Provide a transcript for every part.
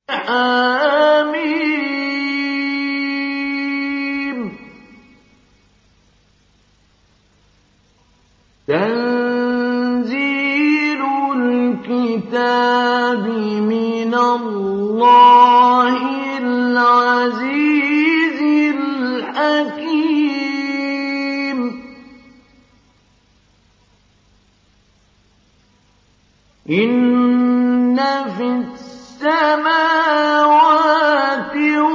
حميم تنزيل الكتاب من الله العزيز الحكيم إن في السماوات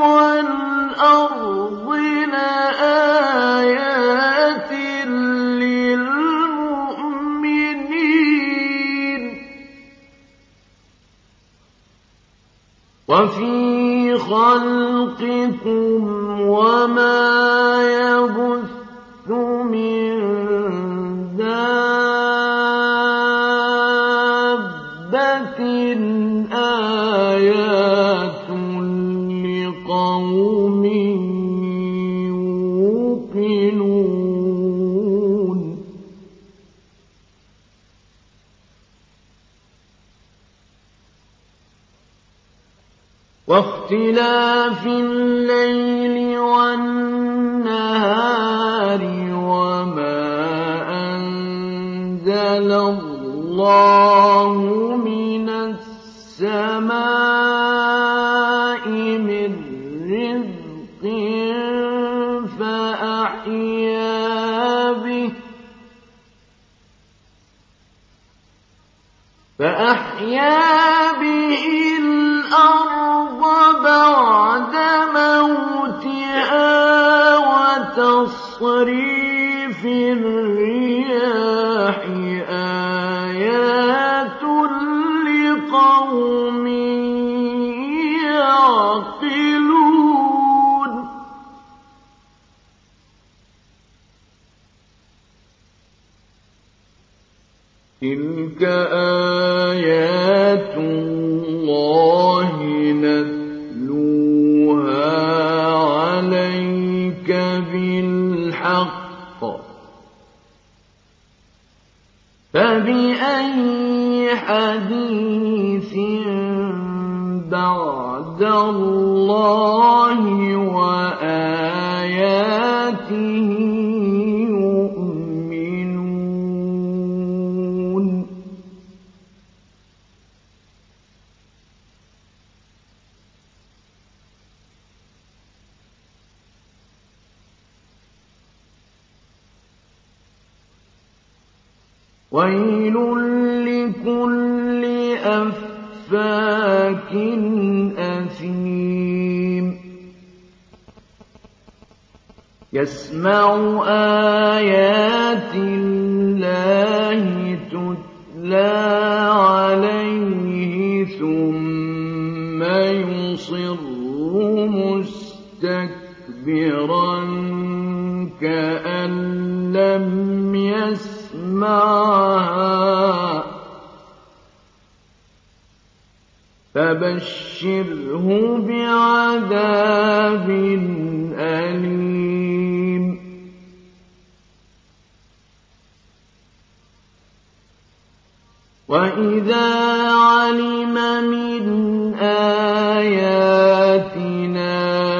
والأرض لآيات للمؤمنين وفي خلقكم وما يبث من دابة آيات لقوم يوقنون واختلاف الليل والنهار وما أنزل الله من السماء من رزق فأحيا به الأرض بعد موتها وتصريف الرياح آيات لقوم يعقلون تلك آيات الله نتلوها عليك بالحق فبأي حديث بعد الله وآياته يؤمنون ويل لكل أفاك أثيم يسمع آيات الله تتلى عليه ثم يصر مستكبرا كأن لم يسمعها فبشره بعذاب أليم وإذا علم من آياتنا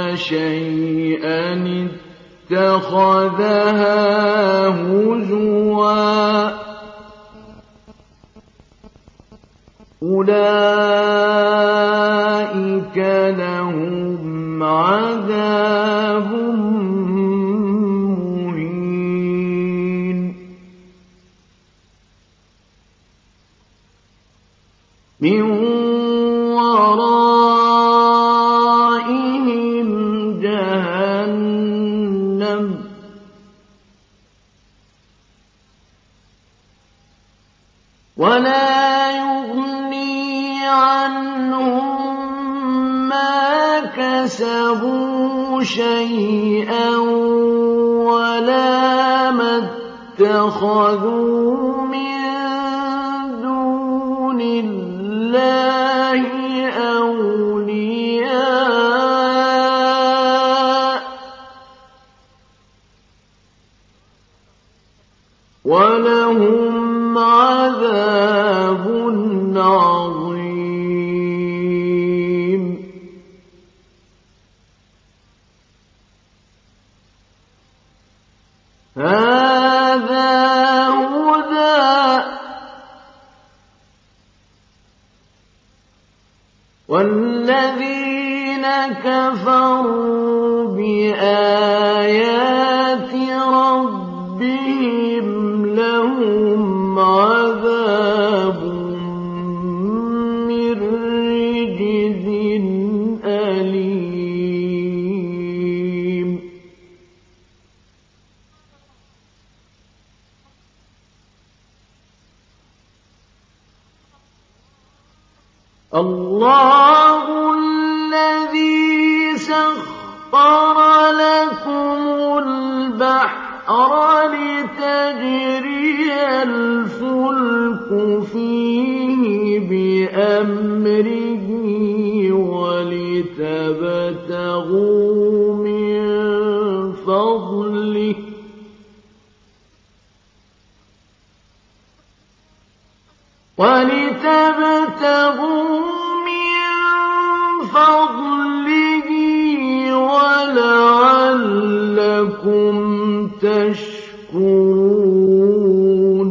شيئا اتخذها هزوا أولئك لهم عذاب مهين من ورائهم جهنم ولا يغني عنهم ما كسبوا شيئا ولا ما اتخذوا من دون الله أولياء ولهم عذاب عظيم والذين كفروا بآيات ربهم لهم عذاب من رجز أليم الله الذي سخر لكم البحر لتجري الفلك فيه بأمره ولتبتغوا من فضله ولعلكم تشكرون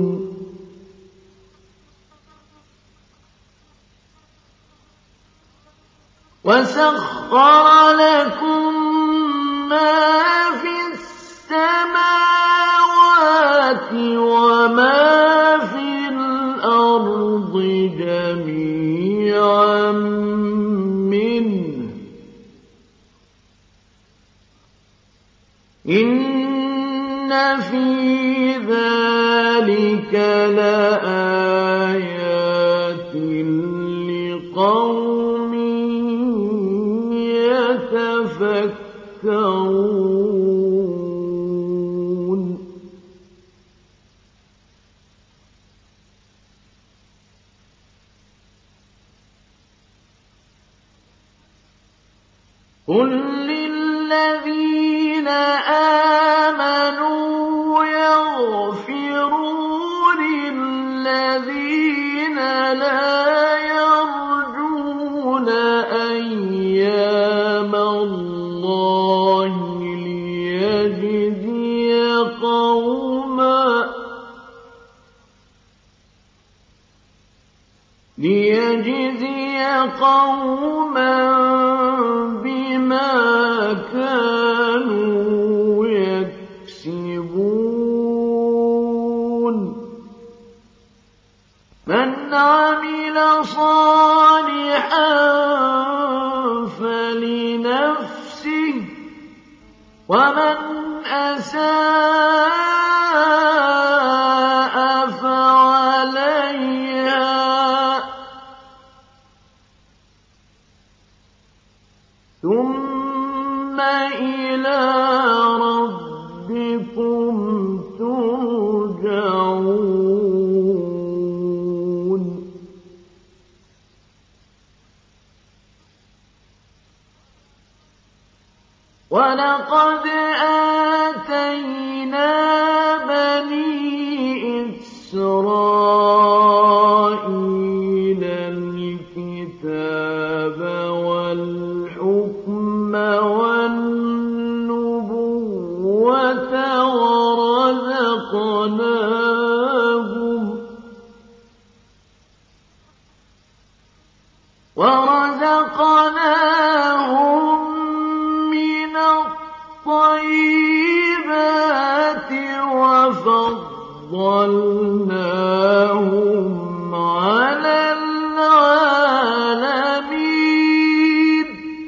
وسخر لكم ما في السماوات وما في الأرض جميعا منه إن في ذلك لآيات لقوم يتفكرون قل للذين آمنوا يغفروا للذين لا يرجون أيام الله ليجزي قوما بما كانوا يكسبون من عمل صالحا فلنفسه ومن أساء فعليها ثم إلى ربكم ترجعون ولقد آتينا بني إسرائيل الكتاب والحكم والنبوة ورزقناهم من الطيبات وفضلناهم على العالمين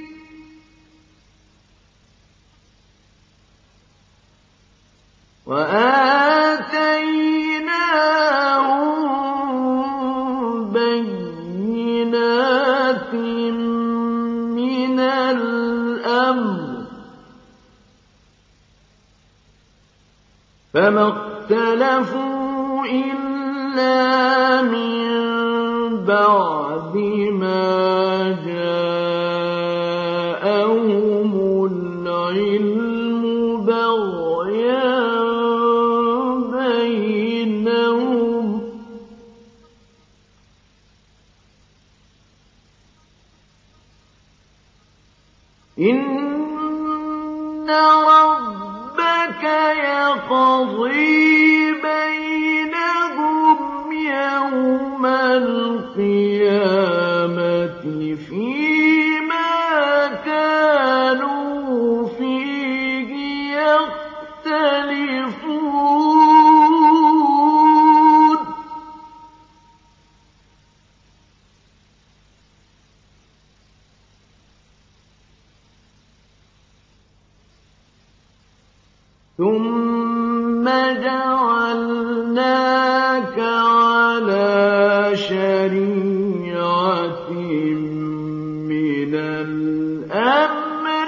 وآتيناهم بينات من الأمر فما اختلفوا إلا من بعد ما جاءهم العلم بغيا بينهم إن ربك يقضي بينهم يوم القيامة فيما كانوا فيه يختلفون ثم جعلناك على شريعة من الأمر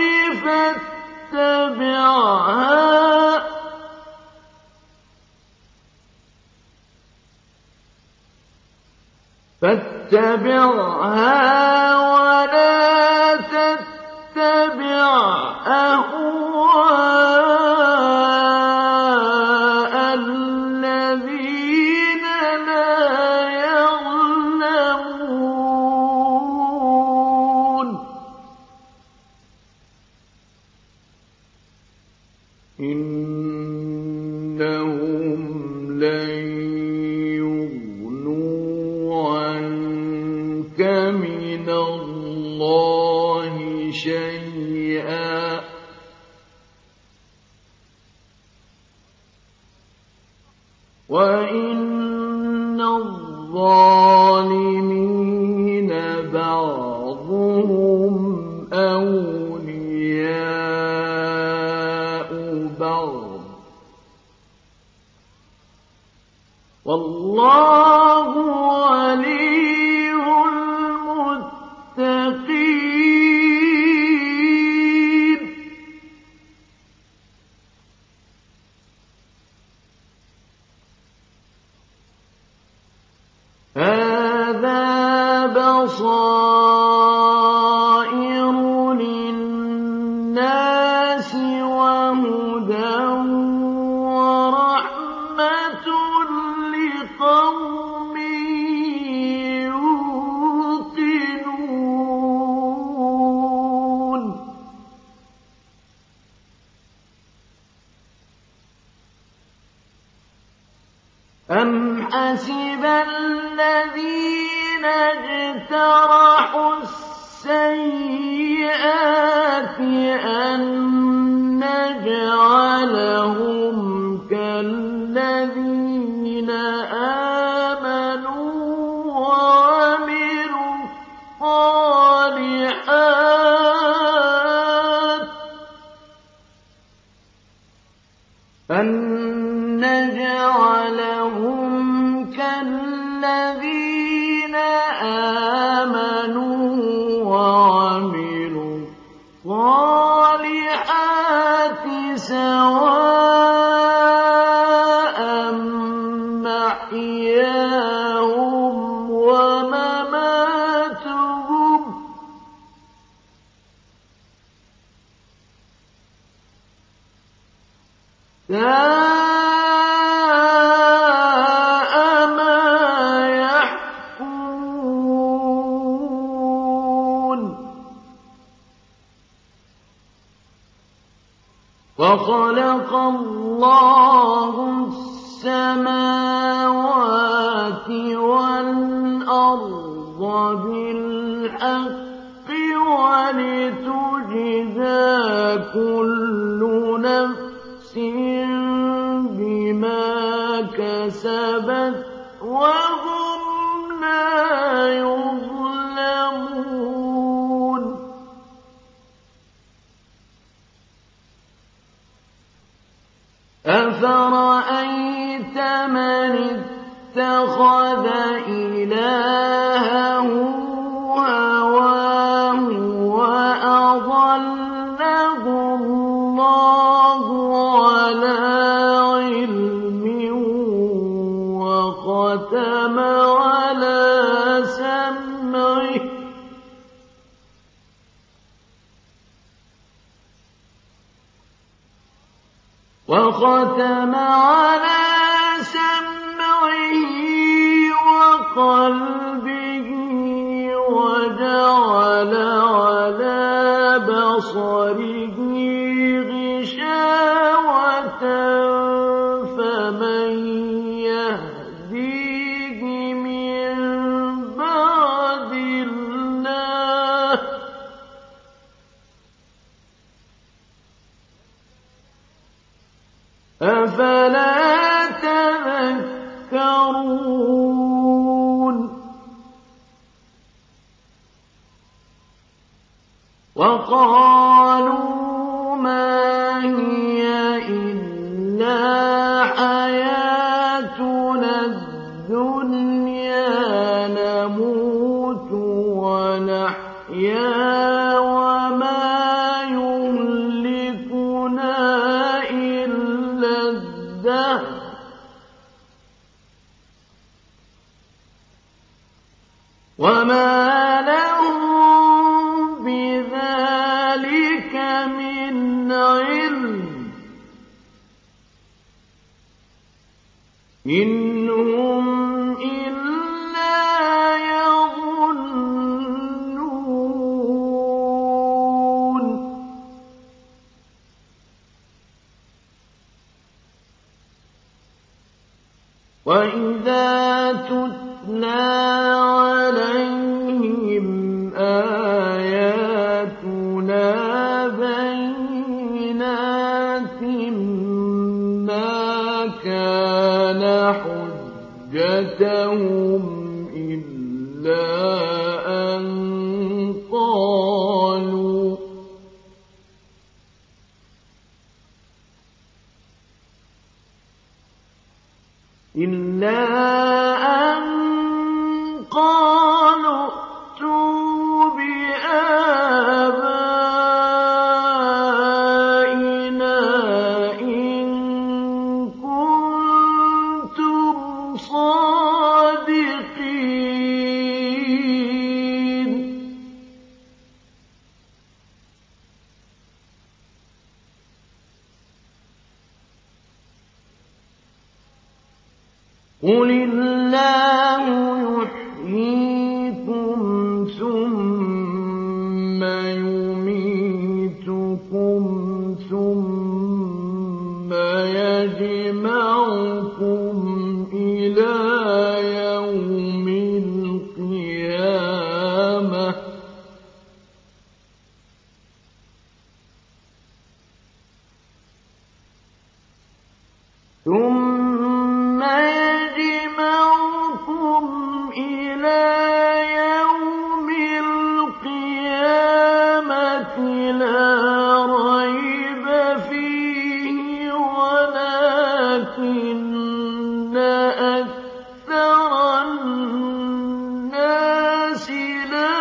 فاتبعها ولا تتبع أهواء الذين لا يعلمون إنهم لن يغنوا عنك من الله شيئا وإن الظالمين بعضهم أولياء بعض والله ولي المتقين هذا بصائر للناس وهدى ورحمة لقوم يوقنون أم حسب الذين اجترحوا السيئات أن نجعلهم كالذين آمنوا وعملوا الصالحات كالذين آمنوا وعملوا الصالحات سواء محياهم ومماتهم وخلق الله السماوات والأرض بالحق ولتجزى كل نفس بما كسبت وهم لا يظلمون أفرأيت من اتخذ إلهه هواه وأضله الله على علم وختم على سمعه وقلبه وجعل على بصره غشاوة فمن يهديه من بعد الله أفلا تذكرون وقالوا ما هي إلا حياتنا الدنيا نموت ونحيا وما يهلكنا إلا الدهر وما لهم بذلك من علم إن هم إلا يظنون وإذا تتلى عليهم آياتنا بينات ما كان حجتهم إلا أن قالوا ائتوا بآبائنا إن كنتم صادقين قل الله يحييكم ثم يميتكم ثم يجمعكم إلى يوم القيامة ثم يجمعكم إلى يوم القيامة لا ريب فيه ولكن أكثر الناس لا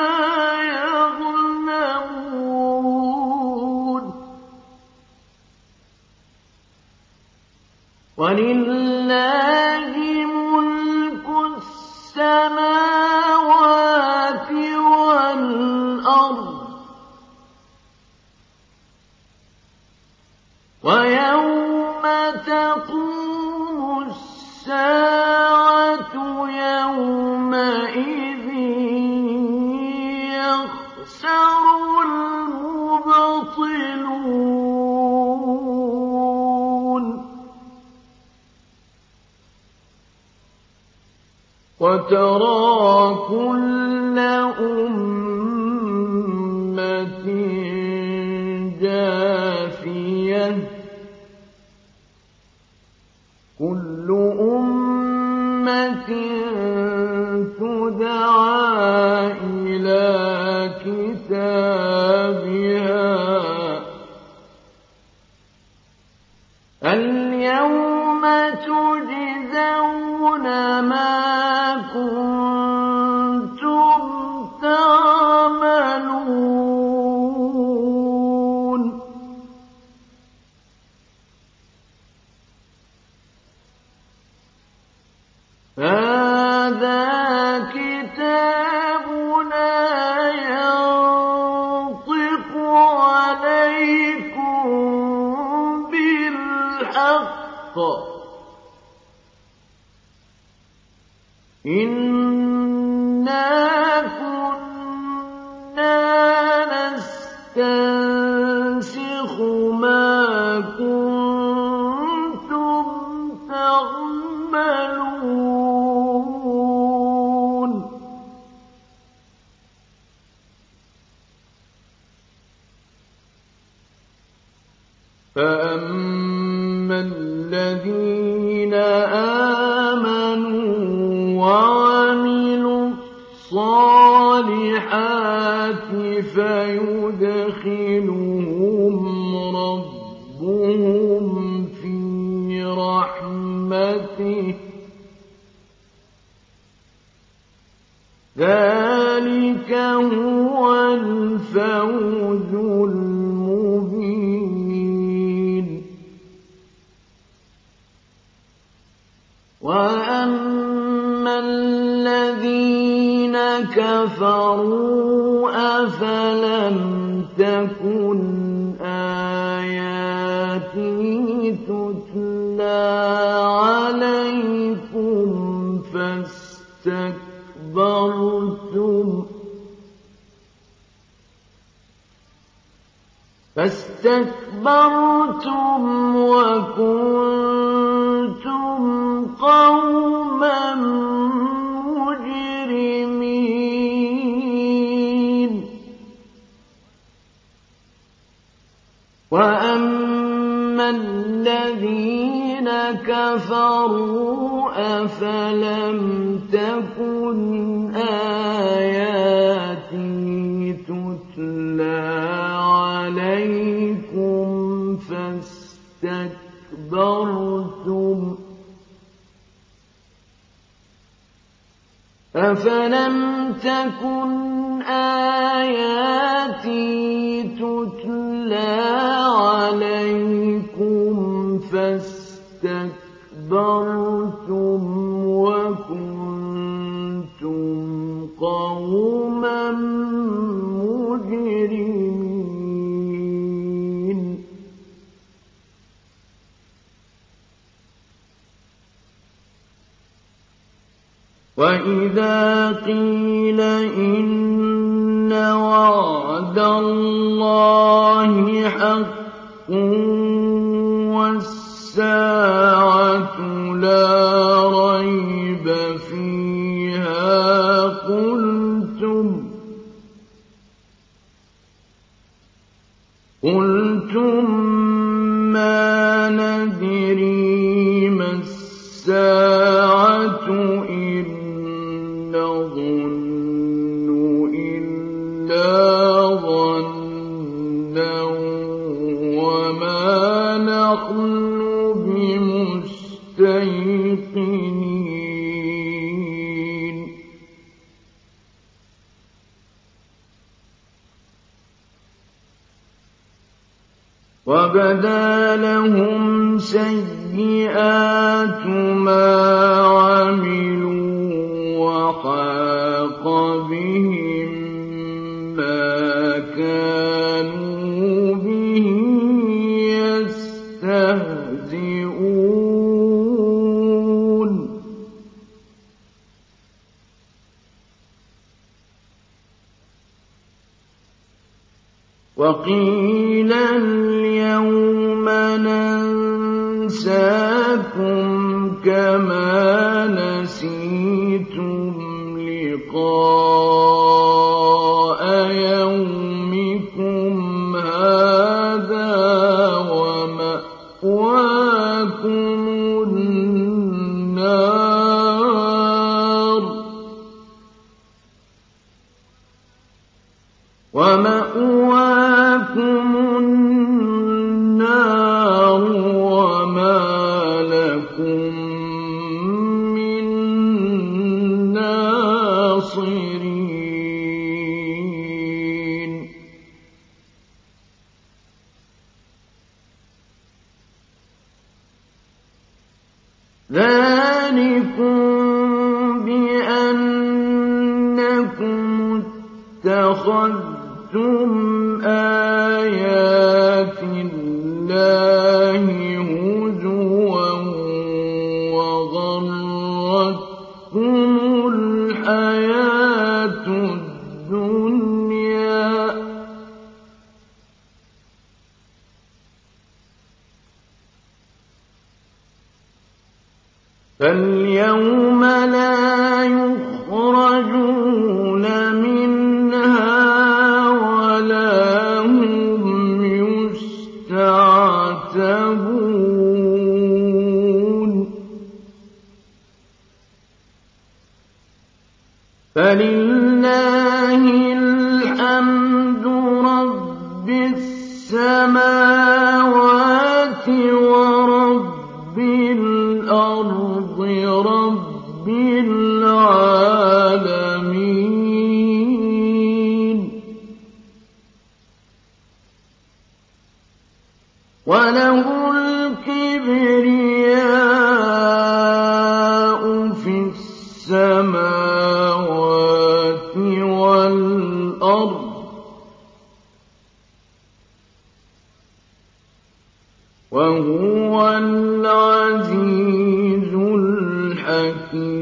يعلمون ولله ملك السماوات والأرض ويوم تقوم الساعة يومئذ يخسر المبطلون وترى كل أمة جاثية كل أمة تدعى إلى كتابها اليوم تجزون ما كنتم تعملون هذا كتابنا ينطق عليكم بالحق إنا كنا نستنسخ ما كنتم تعملون فأما الذين آمنوا وعملوا الصالحات فيدخلهم ربهم في رحمته ذلك هو الفوز المبين. وأما الذين كفروا أفلم تكن آياتي تتلى عليكم فاستكبرتم وكنتم قوما مجرمين. وأما الذين كفروا أفلم تكن آياتي تتلى عليكم أفلم تكن آياتي تتلى عليكم فاستكبرتم وكنتم قوما مجرمين. وإذا قيل إن وعد الله حق والساعة لا ريب فيها قلتم ما ندري ما الساعة إن نظن إلا ظنا وما نحن بمستيقنين. وبدا لهم سيئات ما عملوا وحاق بهم ما كانوا به يستهزئون. وقيل اليوم ننساكم كما نسيتم لقاء يومكم هذا ومأواكم النار وما لكم من ناصرين. ذلكم بأنكم اتخذتم آيات الله هزوا وغرتكم الحياة الدنيا فاليوم لا يخرجون منها ولا هم يستعتبون. فلله الحمد رب السماوات ورب الأرض رب العالمين وله الكبرياء في السماوات والأرض وهو العزيز الحكيم